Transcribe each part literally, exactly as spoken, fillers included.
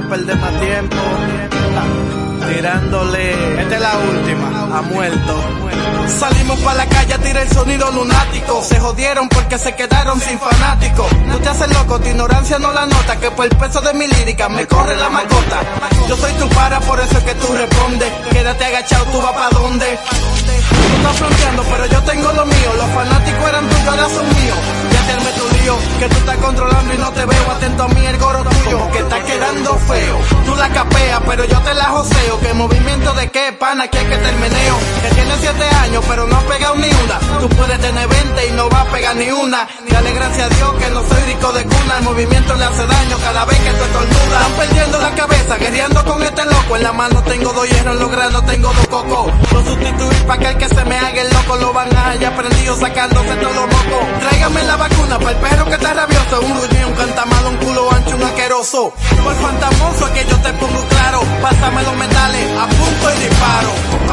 perder más tiempo. Tirándole, esta es la última, ha muerto. Salimos pa' la calle a tirar el sonido lunático. Se jodieron porque se quedaron sin fanáticos. Tú te haces loco, tu ignorancia no la nota, que por el peso de mi lírica me corre la mascota. Yo soy tu para, por eso es que tú respondes. Quédate agachado, tú vas pa' dónde. Tú estás fronteando, pero yo tengo lo mío. Los fanáticos eran tuyos, ahora son míos. Ya te armé tu lío, que tú estás controlando y no te veo. Atento a mí, el goro tuyo, que está quedando feo. Tú la capeas, pero yo te la joseo. Que movimiento de qué, pana, que hay que termeneo. Que tienes siete años, pero no has pegado ni una. Tú puedes tener veinte y no vas a pegar ni una. Dale gracias a Dios que no soy rico de cuna. El movimiento le hace daño cada vez que tú estornudas. Están perdiendo la cabeza, guerreando con este loco. En la mano tengo dos hierros, en los granos tengo dos cocos. Lo sustituí pa' que el que se me haga el loco. Lo van a hallar prendido sacándose todos los mocos. Tráigame la vacuna pa' el perro que está rabioso. Un ruido, un cantamalo, un culo ancho, un asqueroso. Por fantamoso es que yo te pongo claro. Pásame los metales, apunto y disparo.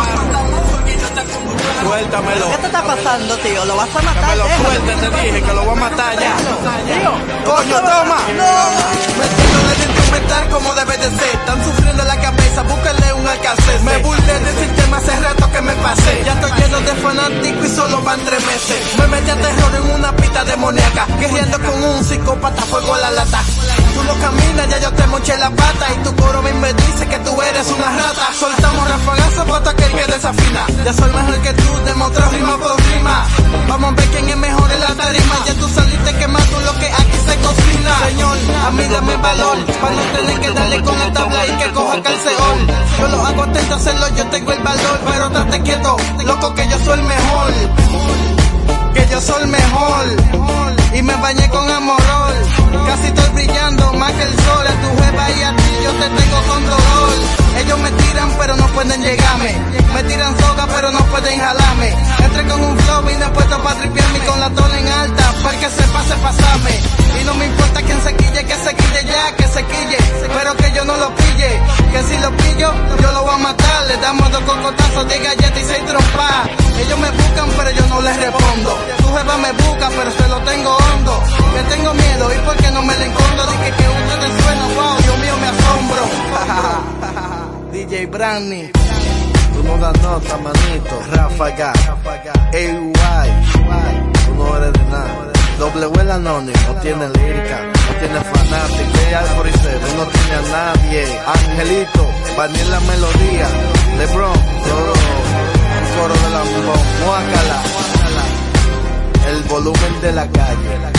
Suéltamelo. ¿Qué te está pasando, tío? ¿Lo vas a matar? Dámelo fuerte, te dije que lo voy a matar ya. Coño, toma. Metiendo el instrumental como debe de ser. Están sufriendo en la cabeza, búsquenle un alcance. Me burlé del sistema hace rato que me pasé. Ya estoy lleno de fanáticos y solo van tres meses. Me metí a terror en una pista demoníaca, guerreando con un psicópata, fuego a la lata. Tú no caminas, ya yo te moché la pata. Y tu coro me dice que tú eres una rata. Soltamos rafagazos para aquel que desafina. Ya soy mejor que tú, demostró rima por rima. Vamos a ver quién es mejor en la tarima. Ya tú saliste quemando lo que aquí se cocina. Señor, a mí dame valor, para no tener que darle con el tabla y que coja calceol. Yo lo hago atento a hacerlo, yo tengo el valor. Pero estate quieto, loco, que yo soy el mejor. Que yo soy el mejor. Y me bañé con amorol. Casi estoy brillando más que el sol. A tu jefa y a ti yo te tengo con dolor. Ellos me tiran pero no pueden llegarme. Me tiran soga pero no pueden jalarme. Entré con un flow y puesto pa' tripearme. Con la tola en alta porque se pase pasarme. Y no me importa quién se quille, que se quille ya, que se quille. Pero que yo no lo pille. Que si lo pillo yo lo voy a matar. Le damos dos cocotazos de galleta y seis trompas. Ellos me buscan pero yo no les respondo. Tu jefa me busca pero se lo tengo hondo. Que tengo miedo y porque no me le encondo. Dije que ustedes suenan, wow, Dios mío me asombro. D J Brandy, tú no das nota, manito. Ráfaga, A Y, tú no eres de nada. W el anónimo, no tiene lírica, no tiene fanático. J Alfred Foricero, no tiene a nadie. Angelito, Daniel la melodía. LeBron, LeBron, el coro de la bombón. Muácala, el volumen de la calle.